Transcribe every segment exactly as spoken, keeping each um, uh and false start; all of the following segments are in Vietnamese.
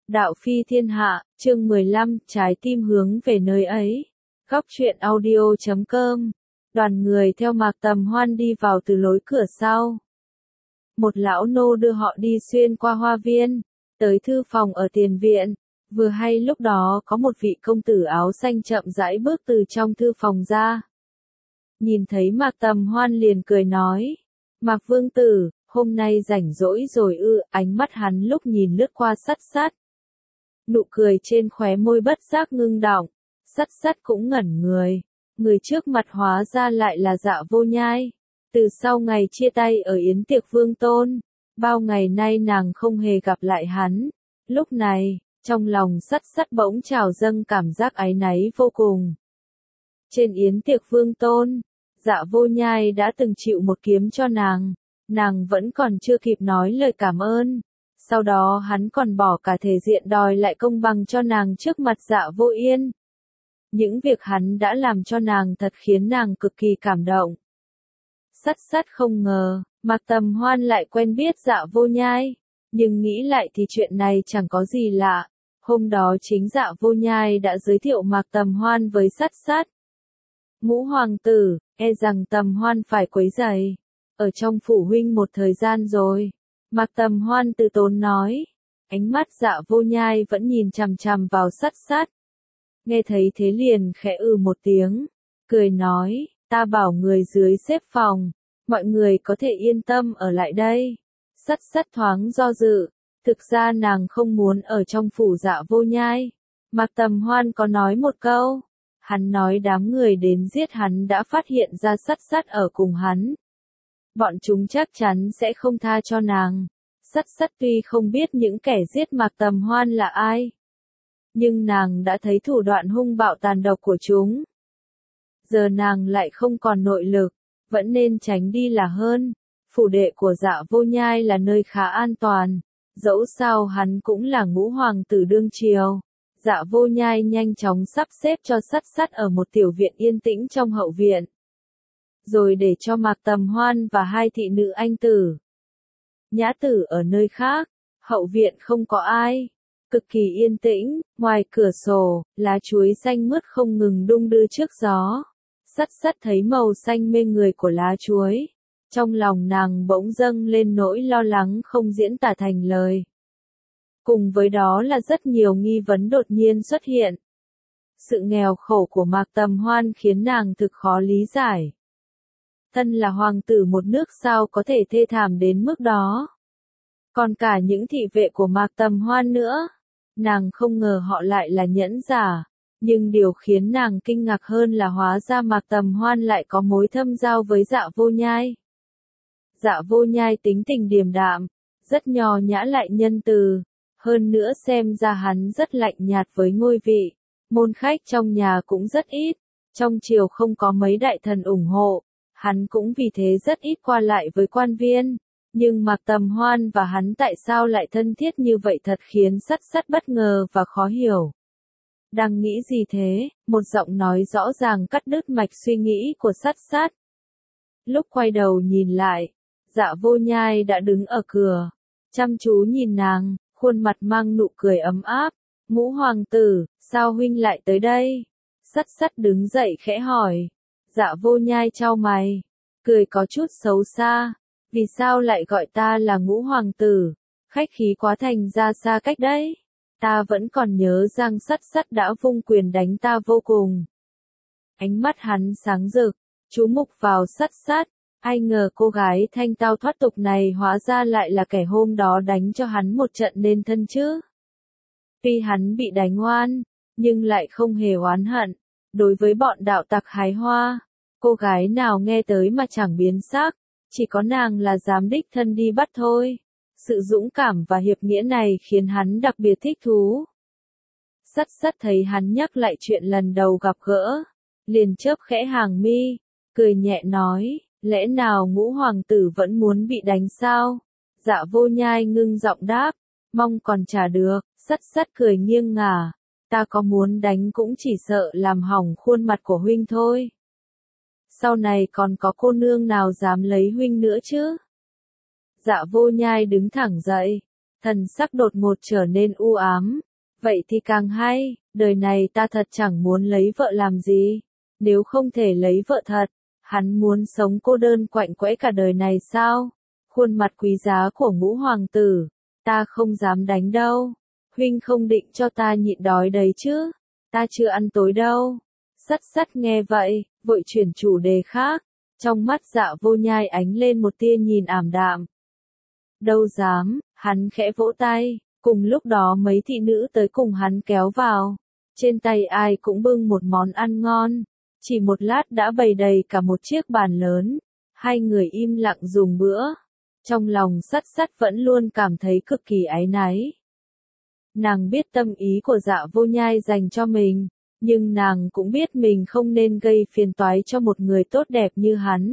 Đạo phi thiên hạ, chương mười lăm, trái tim hướng về nơi ấy. Góc truyện audio chấm com. Đoàn người theo Mạc Tầm Hoan đi vào từ lối cửa sau. Một lão nô đưa họ đi xuyên qua hoa viên, tới thư phòng ở tiền viện. Vừa hay lúc đó có một vị công tử áo xanh chậm rãi bước từ trong thư phòng ra. Nhìn thấy Mạc Tầm Hoan liền cười nói, Mạc Vương Tử, hôm nay rảnh rỗi rồi ư? Ánh mắt hắn lúc nhìn lướt qua Sắt Sắt. Nụ cười trên khóe môi bất giác ngưng đọng, Sắt Sắt cũng ngẩn người. Người trước mặt hóa ra lại là Dạ Vô Nhai. Từ sau ngày chia tay ở yến tiệc Vương Tôn, bao ngày nay nàng không hề gặp lại hắn. Lúc này, trong lòng Sắt Sắt bỗng trào dâng cảm giác áy náy vô cùng. Trên yến tiệc Vương Tôn, Dạ Vô Nhai đã từng chịu một kiếm cho nàng, nàng vẫn còn chưa kịp nói lời cảm ơn. Sau đó hắn còn bỏ cả thể diện đòi lại công bằng cho nàng trước mặt Dạ Vô Yên. Những việc hắn đã làm cho nàng thật khiến nàng cực kỳ cảm động. Sắt Sắt không ngờ, Mạc Tầm Hoan lại quen biết Dạ Vô Nhai, nhưng nghĩ lại thì chuyện này chẳng có gì lạ. Hôm đó chính Dạ Vô Nhai đã giới thiệu Mạc Tầm Hoan với Sắt Sắt. Ngũ hoàng tử, e rằng Tầm Hoan phải quấy rầy. Ở trong phủ huynh một thời gian rồi. Mạc Tầm Hoan từ tốn nói. Ánh mắt Dạ Vô Nhai vẫn nhìn chằm chằm vào Sắt Sắt. Nghe thấy thế liền khẽ ừ một tiếng. Cười nói, ta bảo người dưới xếp phòng. Mọi người có thể yên tâm ở lại đây. Sắt Sắt thoáng do dự. Thực ra nàng không muốn ở trong phủ Dạ Vô Nhai. Mạc Tầm Hoan có nói một câu. Hắn nói đám người đến giết hắn đã phát hiện ra Sắt Sắt ở cùng hắn. Bọn chúng chắc chắn sẽ không tha cho nàng. Sắt Sắt tuy không biết những kẻ giết Mạc Tầm Hoan là ai, nhưng nàng đã thấy thủ đoạn hung bạo tàn độc của chúng. Giờ nàng lại không còn nội lực, vẫn nên tránh đi là hơn. Phủ đệ của Dạ Vô Nhai là nơi khá an toàn, dẫu sao hắn cũng là ngũ hoàng tử đương triều. Dạ Vô Nhai nhanh chóng sắp xếp cho Sắt Sắt ở một tiểu viện yên tĩnh trong hậu viện, rồi để cho Mạc Tầm Hoan và hai thị nữ anh tử, nhã tử ở nơi khác. Hậu viện không có ai, cực kỳ yên tĩnh, ngoài cửa sổ, lá chuối xanh mướt không ngừng đung đưa trước gió. Sắt Sắt thấy màu xanh mê người của lá chuối, trong lòng nàng bỗng dâng lên nỗi lo lắng không diễn tả thành lời. Cùng với đó là rất nhiều nghi vấn đột nhiên xuất hiện. Sự nghèo khổ của Mạc Tầm Hoan khiến nàng thực khó lý giải. Thân là hoàng tử một nước sao có thể thê thảm đến mức đó. Còn cả những thị vệ của Mạc Tầm Hoan nữa. Nàng không ngờ họ lại là nhẫn giả. Nhưng điều khiến nàng kinh ngạc hơn là hóa ra Mạc Tầm Hoan lại có mối thâm giao với Dạ Vô Nhai. Dạ Vô Nhai tính tình điềm đạm, rất nho nhã lại nhân từ. Hơn nữa xem ra hắn rất lạnh nhạt với ngôi vị. Môn khách trong nhà cũng rất ít. Trong triều không có mấy đại thần ủng hộ. Hắn cũng vì thế rất ít qua lại với quan viên. Nhưng Mạc Tầm Hoan và hắn tại sao lại thân thiết như vậy thật khiến Sắt Sắt bất ngờ và khó hiểu. Đang nghĩ gì thế? Một giọng nói rõ ràng cắt đứt mạch suy nghĩ của Sắt Sắt. Lúc quay đầu nhìn lại, Dạ Vô Nhai đã đứng ở cửa, chăm chú nhìn nàng, khuôn mặt mang nụ cười ấm áp. Ngũ hoàng tử, sao huynh lại tới đây? Sắt Sắt đứng dậy khẽ hỏi. Dạ Vô Nhai chau mày, cười có chút xấu xa. Vì sao lại gọi ta là ngũ hoàng tử? Khách khí quá thành ra xa cách đấy. Ta vẫn còn nhớ rằng Sắt Sắt đã vung quyền đánh ta vô cùng. Ánh mắt hắn sáng rực, chú mục vào Sắt Sắt. Ai ngờ cô gái thanh tao thoát tục này hóa ra lại là kẻ hôm đó đánh cho hắn một trận nên thân chứ. Tuy hắn bị đánh oan, nhưng lại không hề oán hận. Đối với bọn đạo tặc hái hoa, cô gái nào nghe tới mà chẳng biến sắc, chỉ có nàng là dám đích thân đi bắt thôi. Sự dũng cảm và hiệp nghĩa này khiến hắn đặc biệt thích thú. Sắt Sắt thấy hắn nhắc lại chuyện lần đầu gặp gỡ, liền chớp khẽ hàng mi, cười nhẹ nói, lẽ nào ngũ hoàng tử vẫn muốn bị đánh sao? Dạ Vô Nhai ngưng giọng đáp, mong còn trả được. Sắt Sắt cười nghiêng ngả, ta có muốn đánh cũng chỉ sợ làm hỏng khuôn mặt của huynh thôi. Sau này còn có cô nương nào dám lấy huynh nữa chứ? Dạ Vô Nhai đứng thẳng dậy, Thần sắc đột ngột trở nên u ám. Vậy thì càng hay, đời này ta thật chẳng muốn lấy vợ làm gì. Nếu không thể lấy vợ thật, hắn muốn sống cô đơn quạnh quẽ cả đời này sao? Khuôn mặt quý giá của ngũ hoàng tử, ta không dám đánh đâu. Huynh không định cho ta nhịn đói đấy chứ? Ta chưa ăn tối đâu. Sắt sắt nghe vậy, vội chuyển chủ đề khác. Trong mắt Dạ Vô Nhai ánh lên một tia nhìn ảm đạm. Đâu dám, hắn khẽ vỗ tay, cùng lúc đó mấy thị nữ tới cùng hắn kéo vào. Trên tay ai cũng bưng một món ăn ngon, chỉ một lát đã bày đầy cả một chiếc bàn lớn. Hai người im lặng dùng bữa. Trong lòng Sắt Sắt vẫn luôn cảm thấy cực kỳ áy náy. Nàng biết tâm ý của Dạ Vô Nhai dành cho mình, nhưng nàng cũng biết mình không nên gây phiền toái cho một người tốt đẹp như hắn.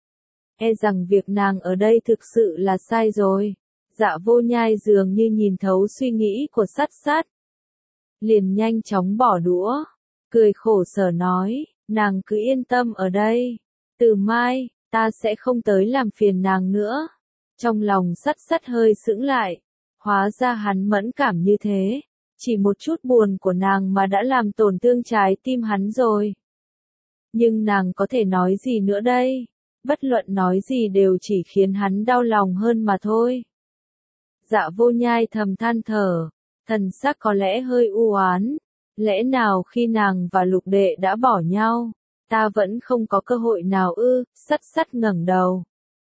E rằng việc nàng ở đây thực sự là sai rồi. Dạ Vô Nhai dường như nhìn thấu suy nghĩ của Sắt Sắt. Liền nhanh chóng bỏ đũa, cười khổ sở nói, nàng cứ yên tâm ở đây. Từ mai, ta sẽ không tới làm phiền nàng nữa. Trong lòng Sắt Sắt hơi sững lại. Hóa ra hắn mẫn cảm như thế. Chỉ một chút buồn của nàng mà đã làm tổn thương trái tim hắn rồi. Nhưng nàng có thể nói gì nữa đây? Bất luận nói gì đều chỉ khiến hắn đau lòng hơn mà thôi. Dạ Vô Nhai thầm than thở, thần sắc có lẽ hơi u oán. Lẽ nào khi nàng và Lục Đệ đã bỏ nhau, ta vẫn không có cơ hội nào ư? Sắt Sắt ngẩng đầu.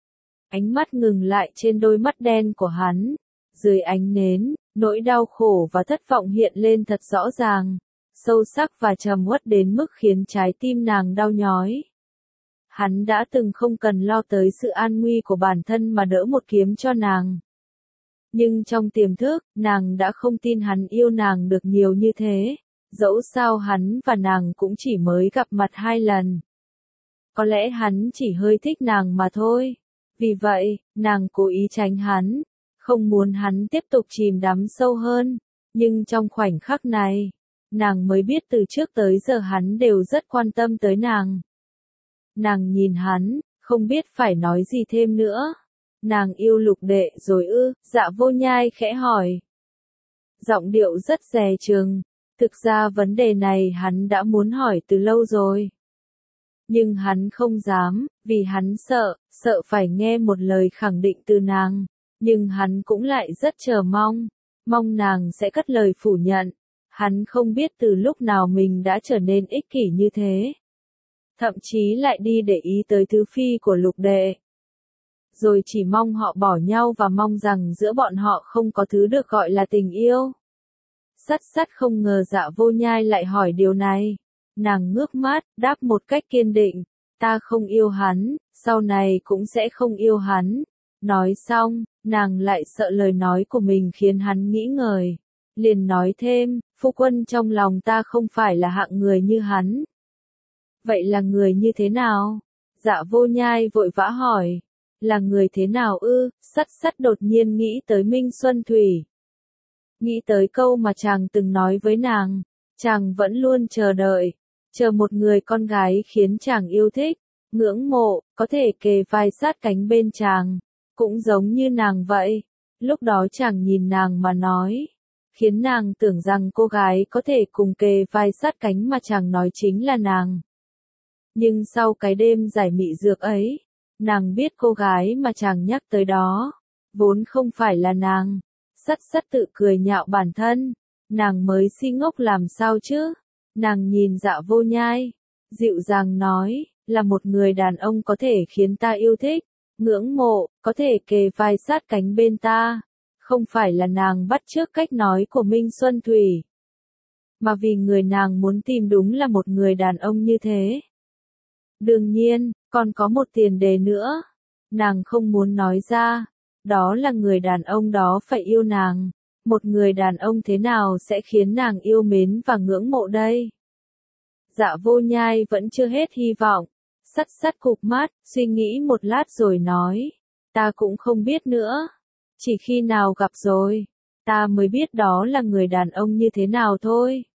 Ánh mắt ngừng lại trên đôi mắt đen của hắn. Dưới ánh nến, nỗi đau khổ và thất vọng hiện lên thật rõ ràng, sâu sắc và trầm uất đến mức khiến trái tim nàng đau nhói. Hắn đã từng không cần lo tới sự an nguy của bản thân mà đỡ một kiếm cho nàng. Nhưng trong tiềm thức, nàng đã không tin hắn yêu nàng được nhiều như thế, dẫu sao hắn và nàng cũng chỉ mới gặp mặt hai lần. Có lẽ hắn chỉ hơi thích nàng mà thôi. Vì vậy, nàng cố ý tránh hắn. Không muốn hắn tiếp tục chìm đắm sâu hơn, nhưng trong khoảnh khắc này, nàng mới biết từ trước tới giờ hắn đều rất quan tâm tới nàng. Nàng nhìn hắn, không biết phải nói gì thêm nữa. Nàng yêu Lục Đệ rồi ư? Dạ Vô Nhai khẽ hỏi. Giọng điệu rất dè chừng, thực ra vấn đề này hắn đã muốn hỏi từ lâu rồi. Nhưng hắn không dám, vì hắn sợ, sợ phải nghe một lời khẳng định từ nàng. Nhưng hắn cũng lại rất chờ mong, mong nàng sẽ cất lời phủ nhận. Hắn không biết từ lúc nào mình đã trở nên ích kỷ như thế. Thậm chí lại đi để ý tới thứ phi của Lục Đệ. Rồi chỉ mong họ bỏ nhau và mong rằng giữa bọn họ không có thứ được gọi là tình yêu. Sắt Sắt không ngờ Dạ Vô Nhai lại hỏi điều này. Nàng ngước mắt, đáp một cách kiên định. Ta không yêu hắn, sau này cũng sẽ không yêu hắn. Nói xong, nàng lại sợ lời nói của mình khiến hắn nghĩ ngợi. Liền nói thêm, phu quân trong lòng ta không phải là hạng người như hắn. Vậy là người như thế nào? Dạ Vô Nhai vội vã hỏi. Là người thế nào ư? Sắt Sắt đột nhiên nghĩ tới Minh Xuân Thủy. Nghĩ tới câu mà chàng từng nói với nàng. Chàng vẫn luôn chờ đợi. Chờ một người con gái khiến chàng yêu thích, ngưỡng mộ, có thể kề vai sát cánh bên chàng. Cũng giống như nàng vậy. Lúc đó chàng nhìn nàng mà nói. Khiến nàng tưởng rằng cô gái có thể cùng kề vai sát cánh mà chàng nói chính là nàng. Nhưng sau cái đêm giải mị dược ấy, nàng biết cô gái mà chàng nhắc tới đó, vốn không phải là nàng. Sắt Sắt tự cười nhạo bản thân. Nàng mới si ngốc làm sao chứ? Nàng nhìn Dạ Vô Nhai, dịu dàng nói, là một người đàn ông có thể khiến ta yêu thích, ngưỡng mộ, có thể kề vai sát cánh bên ta. Không phải là nàng bắt chước cách nói của Minh Xuân Thủy, mà vì người nàng muốn tìm đúng là một người đàn ông như thế. Đương nhiên, còn có một tiền đề nữa. Nàng không muốn nói ra. Đó là người đàn ông đó phải yêu nàng. Một người đàn ông thế nào sẽ khiến nàng yêu mến và ngưỡng mộ đây? Dạ Vô Nhai vẫn chưa hết hy vọng. Sắt Sắt cụp mắt, suy nghĩ một lát rồi nói. Ta cũng không biết nữa. Chỉ khi nào gặp rồi, ta mới biết đó là người đàn ông như thế nào thôi.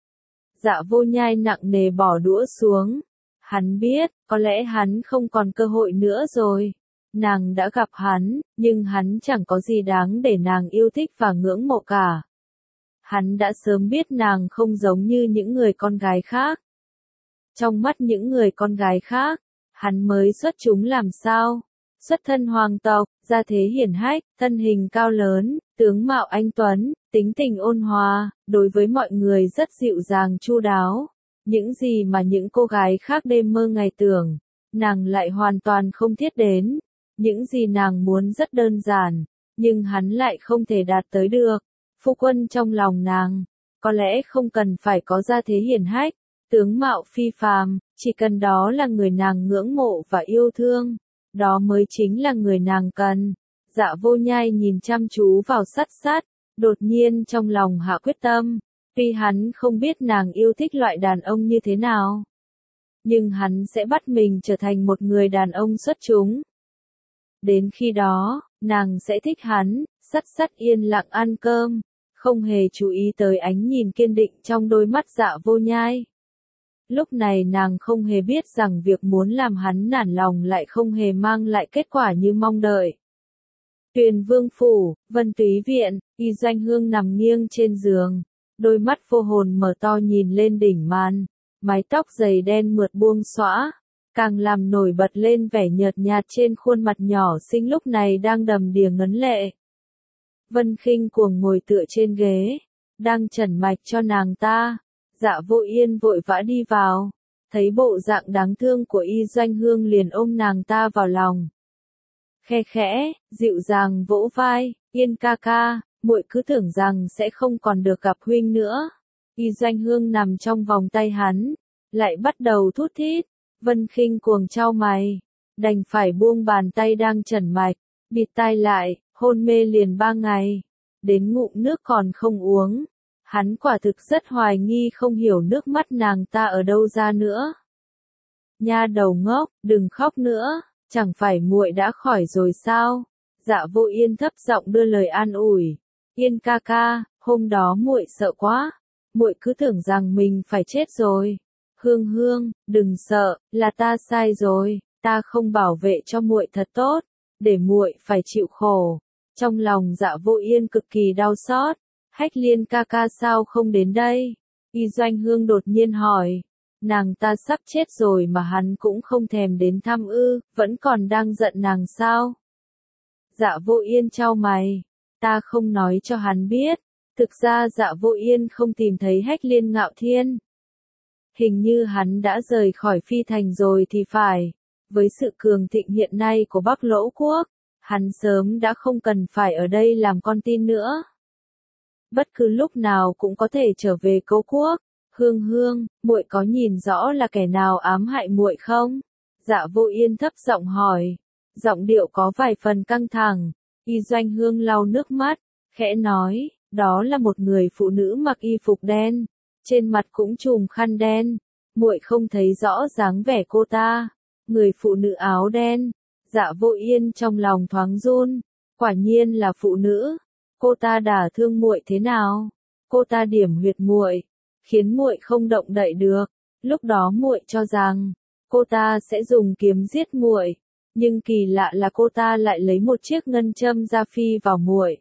Dạ Vô Nhai nặng nề bỏ đũa xuống. Hắn biết, có lẽ hắn không còn cơ hội nữa rồi. Nàng đã gặp hắn, nhưng hắn chẳng có gì đáng để nàng yêu thích và ngưỡng mộ cả. Hắn đã sớm biết nàng không giống như những người con gái khác. Trong mắt những người con gái khác, hắn mới xuất chúng làm sao? Xuất thân hoàng tộc, gia thế hiển hách, thân hình cao lớn, tướng mạo anh tuấn, tính tình ôn hòa, đối với mọi người rất dịu dàng chu đáo. Những gì mà những cô gái khác đêm mơ ngày tưởng, nàng lại hoàn toàn không thiết đến. Những gì nàng muốn rất đơn giản, nhưng hắn lại không thể đạt tới được. Phu quân trong lòng nàng, có lẽ không cần phải có gia thế hiển hách, tướng mạo phi phàm, chỉ cần đó là người nàng ngưỡng mộ và yêu thương, đó mới chính là người nàng cần. Dạ Vô Nhai nhìn chăm chú vào Sắt Sắt, đột nhiên trong lòng hạ quyết tâm, tuy hắn không biết nàng yêu thích loại đàn ông như thế nào, nhưng hắn sẽ bắt mình trở thành một người đàn ông xuất chúng. Đến khi đó, nàng sẽ thích hắn. Sắt Sắt yên lặng ăn cơm, không hề chú ý tới ánh nhìn kiên định trong đôi mắt Dạ Vô Nhai. Lúc này nàng không hề biết rằng việc muốn làm hắn nản lòng lại không hề mang lại kết quả như mong đợi. Tuyền Vương Phủ, Vân Túy Viện, Y Doanh Hương nằm nghiêng trên giường, đôi mắt vô hồn mở to nhìn lên đỉnh màn, mái tóc dày đen mượt buông xõa, càng làm nổi bật lên vẻ nhợt nhạt trên khuôn mặt nhỏ xinh lúc này đang đầm đìa ngấn lệ. Vân Khinh Cuồng ngồi tựa trên ghế, đang chẩn mạch cho nàng ta. Dạ Vô Yên vội vã đi vào, thấy bộ dạng đáng thương của Y Doanh Hương liền ôm nàng ta vào lòng. Khe khẽ, dịu dàng vỗ vai, Yên ca ca, muội cứ tưởng rằng sẽ không còn được gặp huynh nữa. Y Doanh Hương nằm trong vòng tay hắn, lại bắt đầu thút thít. Vân Khinh Cuồng chau mày, đành phải buông bàn tay đang chẩn mạch, bịt tai lại, hôn mê liền ba ngày, đến ngụm nước còn không uống. Hắn quả thực rất hoài nghi không hiểu nước mắt nàng ta ở đâu ra nữa. Nha đầu ngốc, đừng khóc nữa, chẳng phải muội đã khỏi rồi sao? Dạ Vô Yên thấp giọng đưa lời an ủi. Yên ca ca, hôm đó muội sợ quá, muội cứ tưởng rằng mình phải chết rồi. Hương Hương, đừng sợ, là ta sai rồi, ta không bảo vệ cho muội thật tốt, để muội phải chịu khổ. Trong lòng Dạ Vô Yên cực kỳ đau xót. Hách Liên ca ca sao không đến đây? Y Doanh Hương đột nhiên hỏi. Nàng ta sắp chết rồi mà hắn cũng không thèm đến thăm ư, vẫn còn đang giận nàng sao? Dạ Vô Yên chau mày. Ta không nói cho hắn biết. Thực ra Dạ Vô Yên không tìm thấy Hách Liên Ngạo Thiên. Hình như hắn đã rời khỏi Phi Thành rồi thì phải. Với sự cường thịnh hiện nay của Bắc Lỗ Quốc, hắn sớm đã không cần phải ở đây làm con tin nữa. Bất cứ lúc nào cũng có thể trở về Cố Quốc. Hương Hương, muội có nhìn rõ là kẻ nào ám hại muội không? Dạ Vô Yên thấp giọng hỏi, giọng điệu có vài phần căng thẳng. Y Doanh Hương lau nước mắt, khẽ nói, đó là một người phụ nữ mặc y phục đen, trên mặt cũng trùm khăn đen. Muội không thấy rõ dáng vẻ cô ta. Người phụ nữ áo đen. Dạ Vô Yên trong lòng thoáng run, quả nhiên là phụ nữ. Cô ta đả thương muội thế nào? Cô ta điểm huyệt muội, khiến muội không động đậy được. Lúc đó muội cho rằng cô ta sẽ dùng kiếm giết muội, nhưng kỳ lạ là cô ta lại lấy một chiếc ngân châm ra phi vào muội.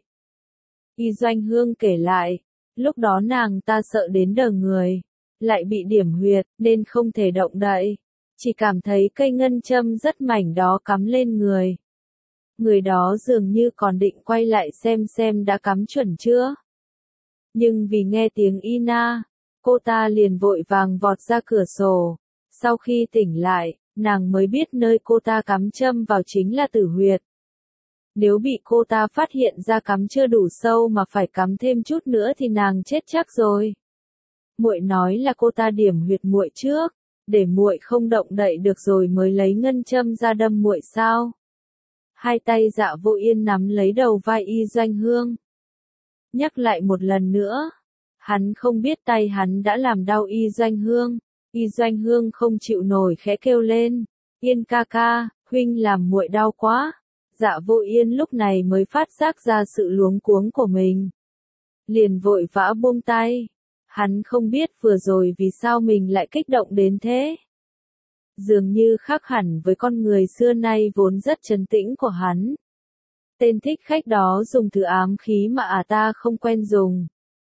Y Doanh Hương kể lại, lúc đó nàng ta sợ đến đờ người, lại bị điểm huyệt nên không thể động đậy, chỉ cảm thấy cây ngân châm rất mảnh đó cắm lên người. Người đó dường như còn định quay lại xem xem đã cắm chuẩn chưa. Nhưng vì nghe tiếng Ina, cô ta liền vội vàng vọt ra cửa sổ. Sau khi tỉnh lại, nàng mới biết nơi cô ta cắm châm vào chính là tử huyệt. Nếu bị cô ta phát hiện ra cắm chưa đủ sâu mà phải cắm thêm chút nữa thì nàng chết chắc rồi. Muội nói là cô ta điểm huyệt muội trước, để muội không động đậy được rồi mới lấy ngân châm ra đâm muội sao? Hai tay Dạ Vô Yên nắm lấy đầu vai Y Doanh Hương. Nhắc lại một lần nữa, hắn không biết tay hắn đã làm đau Y Doanh Hương. Y Doanh Hương không chịu nổi khẽ kêu lên, Yên ca ca, huynh làm muội đau quá. Dạ Vô Yên lúc này mới phát giác ra sự luống cuống của mình. Liền vội vã buông tay. Hắn không biết vừa rồi vì sao mình lại kích động đến thế. dường như khác hẳn với con người xưa nay vốn rất trấn tĩnh của hắn. Tên thích khách đó dùng thứ ám khí mà à ta không quen dùng.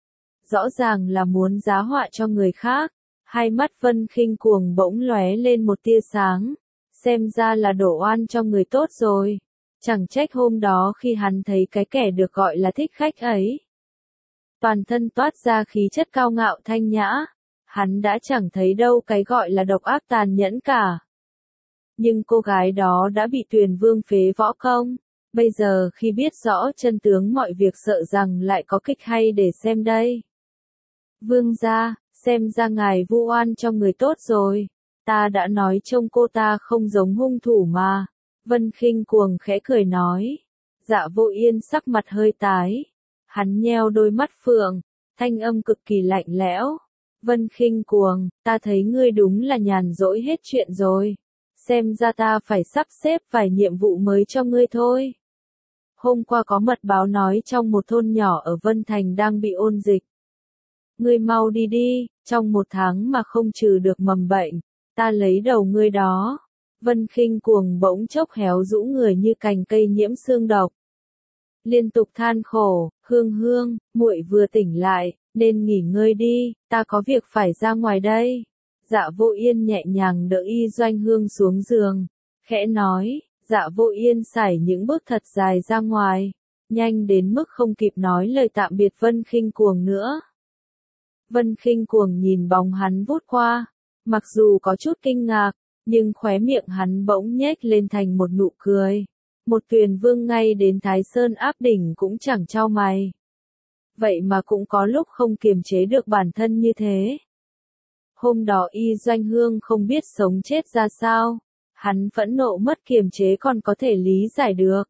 Rõ ràng là muốn giá họa cho người khác. Hai mắt Vân Khinh Cuồng bỗng lóe lên một tia sáng. Xem ra là đổ oan cho người tốt rồi. Chẳng trách hôm đó khi hắn thấy cái kẻ được gọi là thích khách ấy. Toàn thân toát ra khí chất cao ngạo thanh nhã. Hắn đã chẳng thấy đâu cái gọi là độc ác tàn nhẫn cả. Nhưng cô gái đó đã bị Tuyền Vương phế võ công. Bây giờ khi biết rõ chân tướng mọi việc sợ rằng lại có kịch hay để xem đây. Vương gia, xem ra ngài vu oan cho người tốt rồi. Ta đã nói trông cô ta không giống hung thủ mà. Vân Khinh Cuồng khẽ cười nói. Dạ Vô Yên sắc mặt hơi tái. Hắn nheo đôi mắt phượng, thanh âm cực kỳ lạnh lẽo. Vân Khinh Cuồng, ta thấy ngươi đúng là nhàn rỗi hết chuyện rồi. Xem ra ta phải sắp xếp vài nhiệm vụ mới cho ngươi thôi. Hôm qua có mật báo nói trong một thôn nhỏ ở Vân Thành đang bị ôn dịch. Ngươi mau đi đi, trong một tháng mà không trừ được mầm bệnh, ta lấy đầu ngươi đó. Vân Khinh Cuồng bỗng chốc héo rũ người như cành cây nhiễm xương độc. Liên tục than khổ, Hương Hương, muội vừa tỉnh lại, nên nghỉ ngơi đi, ta có việc phải ra ngoài đây. Dạ Vô Yên nhẹ nhàng đỡ Y Doanh Hương xuống giường, khẽ nói. Dạ Vô Yên sải những bước thật dài ra ngoài, nhanh đến mức không kịp nói lời tạm biệt Vân Khinh Cuồng nữa. Vân Khinh Cuồng nhìn bóng hắn vút qua, mặc dù có chút kinh ngạc, nhưng khóe miệng hắn bỗng nhếch lên thành một nụ cười. Một Tuyền Vương ngay đến Thái Sơn áp đỉnh cũng chẳng chau mày. Vậy mà cũng có lúc không kiềm chế được bản thân như thế. Hôm đó Y Doanh Hương không biết sống chết ra sao. Hắn phẫn nộ mất kiềm chế còn có thể lý giải được.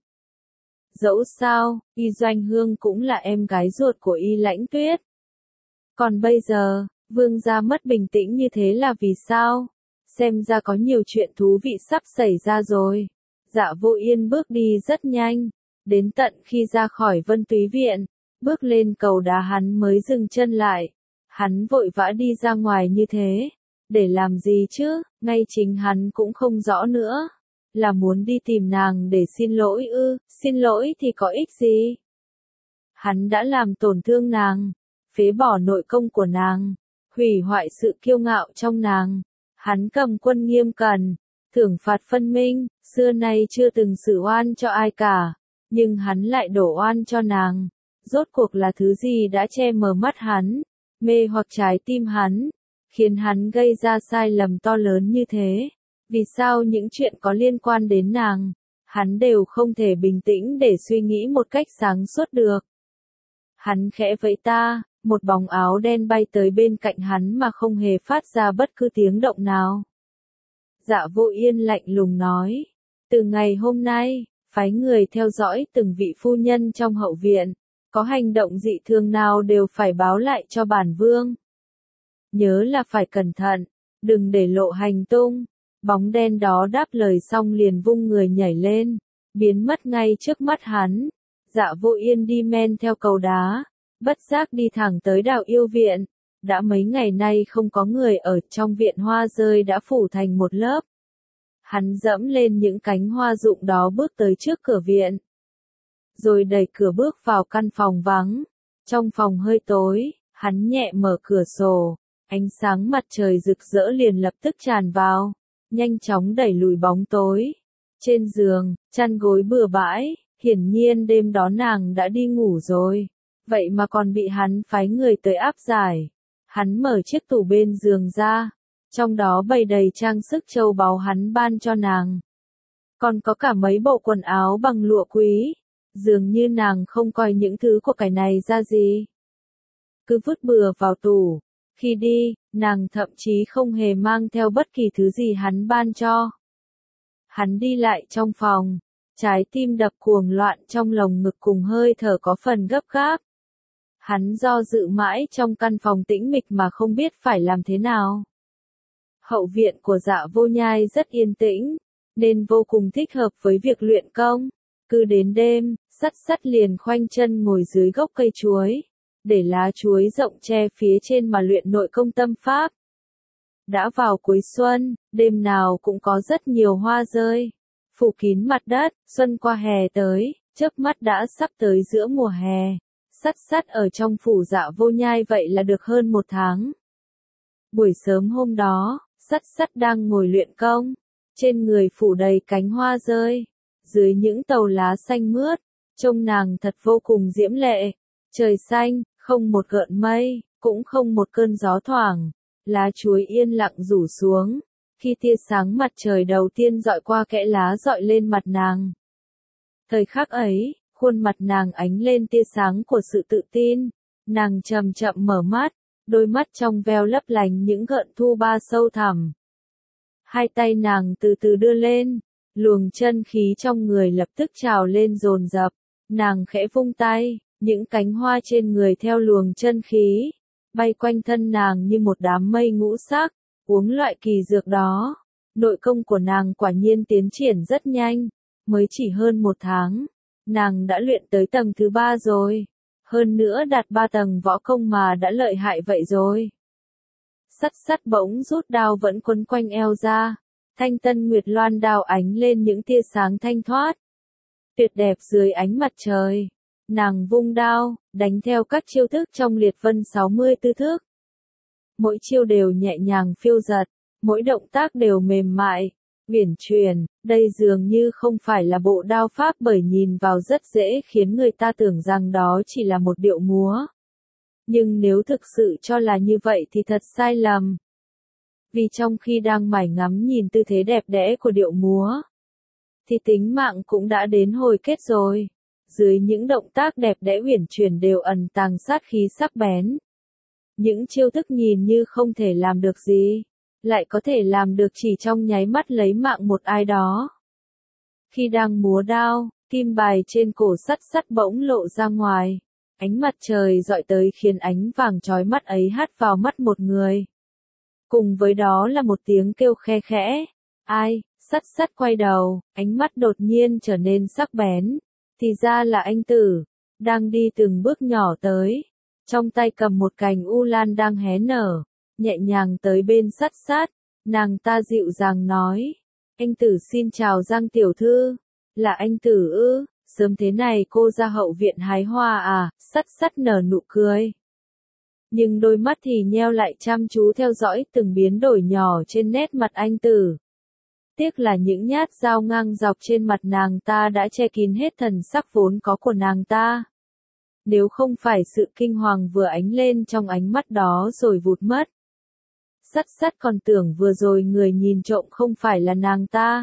Dẫu sao, Y Doanh Hương cũng là em gái ruột của Y Lãnh Tuyết. Còn bây giờ, Vương gia mất bình tĩnh như thế là vì sao? Xem ra có nhiều chuyện thú vị sắp xảy ra rồi. Dạ Vô Yên bước đi rất nhanh, đến tận khi ra khỏi Vân Túy Viện, bước lên cầu đá hắn mới dừng chân lại. Hắn vội vã đi ra ngoài như thế. Để làm gì chứ, ngay chính hắn cũng không rõ nữa. Là muốn đi tìm nàng để xin lỗi ư, xin lỗi thì có ích gì? Hắn đã làm tổn thương nàng, phế bỏ nội công của nàng, hủy hoại sự kiêu ngạo trong nàng. Hắn cầm quân nghiêm cẩn, thưởng phạt phân minh, xưa nay chưa từng xử oan cho ai cả, nhưng hắn lại đổ oan cho nàng. Rốt cuộc là thứ gì đã che mờ mắt hắn, mê hoặc trái tim hắn, khiến hắn gây ra sai lầm to lớn như thế? Vì sao những chuyện có liên quan đến nàng, hắn đều không thể bình tĩnh để suy nghĩ một cách sáng suốt được? Hắn khẽ vẫy ta, một bóng áo đen bay tới bên cạnh hắn mà không hề phát ra bất cứ tiếng động nào. Dạ Vô Yên lạnh lùng nói, từ ngày hôm nay, phái người theo dõi từng vị phu nhân trong hậu viện, có hành động dị thường nào đều phải báo lại cho bản vương. Nhớ là phải cẩn thận, đừng để lộ hành tung. Bóng đen đó đáp lời xong liền vung người nhảy lên, biến mất ngay trước mắt hắn. Dạ Vô Yên đi men theo cầu đá, bất giác đi thẳng tới Đào Yêu Viện. Đã mấy ngày nay không có người ở trong viện hoa rơi đã phủ thành một lớp. Hắn dẫm lên những cánh hoa rụng đó bước tới trước cửa viện. Rồi đẩy cửa bước vào căn phòng vắng. Trong phòng hơi tối, hắn nhẹ mở cửa sổ. Ánh sáng mặt trời rực rỡ liền lập tức tràn vào, nhanh chóng đẩy lùi bóng tối. Trên giường, chăn gối bừa bãi, hiển nhiên đêm đó nàng đã đi ngủ rồi. Vậy mà còn bị hắn phái người tới áp giải. Hắn mở chiếc tủ bên giường ra, trong đó bày đầy trang sức châu báu hắn ban cho nàng. Còn có cả mấy bộ quần áo bằng lụa quý, dường như nàng không coi những thứ của cái này ra gì. Cứ vứt bừa vào tủ. Khi đi, nàng thậm chí không hề mang theo bất kỳ thứ gì hắn ban cho. Hắn đi lại trong phòng, trái tim đập cuồng loạn trong lồng ngực cùng hơi thở có phần gấp gáp. Hắn do dự mãi trong căn phòng tĩnh mịch mà không biết phải làm thế nào. Hậu viện của Dạ Vô Nhai rất yên tĩnh, nên vô cùng thích hợp với việc luyện công. Cứ đến đêm, sắt sắt liền khoanh chân ngồi dưới gốc cây chuối, để lá chuối rộng che phía trên mà luyện nội công tâm pháp. Đã vào cuối xuân, đêm nào cũng có rất nhiều hoa rơi, phủ kín mặt đất, xuân qua hè tới, chớp mắt đã sắp tới giữa mùa hè. Sắt sắt ở trong phủ Dạ Vô Nhai vậy là được hơn một tháng. Buổi sớm hôm đó, sắt sắt đang ngồi luyện công, trên người phủ đầy cánh hoa rơi, dưới những tàu lá xanh mướt, trông nàng thật vô cùng diễm lệ. Trời xanh, không một gợn mây, cũng không một cơn gió thoảng, lá chuối yên lặng rủ xuống, khi tia sáng mặt trời đầu tiên dọi qua kẽ lá dọi lên mặt nàng. Thời khắc ấy, khuôn mặt nàng ánh lên tia sáng của sự tự tin, nàng chậm chậm mở mắt, đôi mắt trong veo lấp lánh những gợn thu ba sâu thẳm. Hai tay nàng từ từ đưa lên, luồng chân khí trong người lập tức trào lên dồn dập, nàng khẽ vung tay, những cánh hoa trên người theo luồng chân khí, bay quanh thân nàng như một đám mây ngũ sắc, uống loại kỳ dược đó. Nội công của nàng quả nhiên tiến triển rất nhanh, mới chỉ hơn một tháng, nàng đã luyện tới tầng thứ ba rồi, hơn nữa đạt ba tầng võ công mà đã lợi hại vậy rồi. Sắt sắt bỗng rút đao vẫn quấn quanh eo ra, thanh tân nguyệt loan đao ánh lên những tia sáng thanh thoát, tuyệt đẹp dưới ánh mặt trời. Nàng vung đao, đánh theo các chiêu thức trong liệt vân sáu mươi tư thức. Mỗi chiêu đều nhẹ nhàng phiêu dật, mỗi động tác đều mềm mại, uyển chuyển, đây dường như không phải là bộ đao pháp bởi nhìn vào rất dễ khiến người ta tưởng rằng đó chỉ là một điệu múa. Nhưng nếu thực sự cho là như vậy thì thật sai lầm. Vì trong khi đang mải ngắm nhìn tư thế đẹp đẽ của điệu múa, thì tính mạng cũng đã đến hồi kết rồi. Dưới những động tác đẹp đẽ uyển chuyển đều ẩn tàng sát khí sắc bén. Những chiêu thức nhìn như không thể làm được gì, lại có thể làm được chỉ trong nháy mắt lấy mạng một ai đó. Khi đang múa đao, kim bài trên cổ sắt sắt bỗng lộ ra ngoài, ánh mặt trời dọi tới khiến ánh vàng chói mắt ấy hắt vào mắt một người. Cùng với đó là một tiếng kêu khe khẽ, ai, sắt sắt quay đầu, ánh mắt đột nhiên trở nên sắc bén. Thì ra là anh Tử, đang đi từng bước nhỏ tới, trong tay cầm một cành u lan đang hé nở, nhẹ nhàng tới bên sắt sắt, nàng ta dịu dàng nói, anh Tử xin chào Giang tiểu thư, là anh Tử ư, sớm thế này cô ra hậu viện hái hoa à, sắt sắt nở nụ cười. Nhưng đôi mắt thì nheo lại chăm chú theo dõi từng biến đổi nhỏ trên nét mặt anh Tử. Tiếc là những nhát dao ngang dọc trên mặt nàng ta đã che kín hết thần sắc vốn có của nàng ta. Nếu không phải sự kinh hoàng vừa ánh lên trong ánh mắt đó rồi vụt mất. Sắt sắt còn tưởng vừa rồi người nhìn trộm không phải là nàng ta.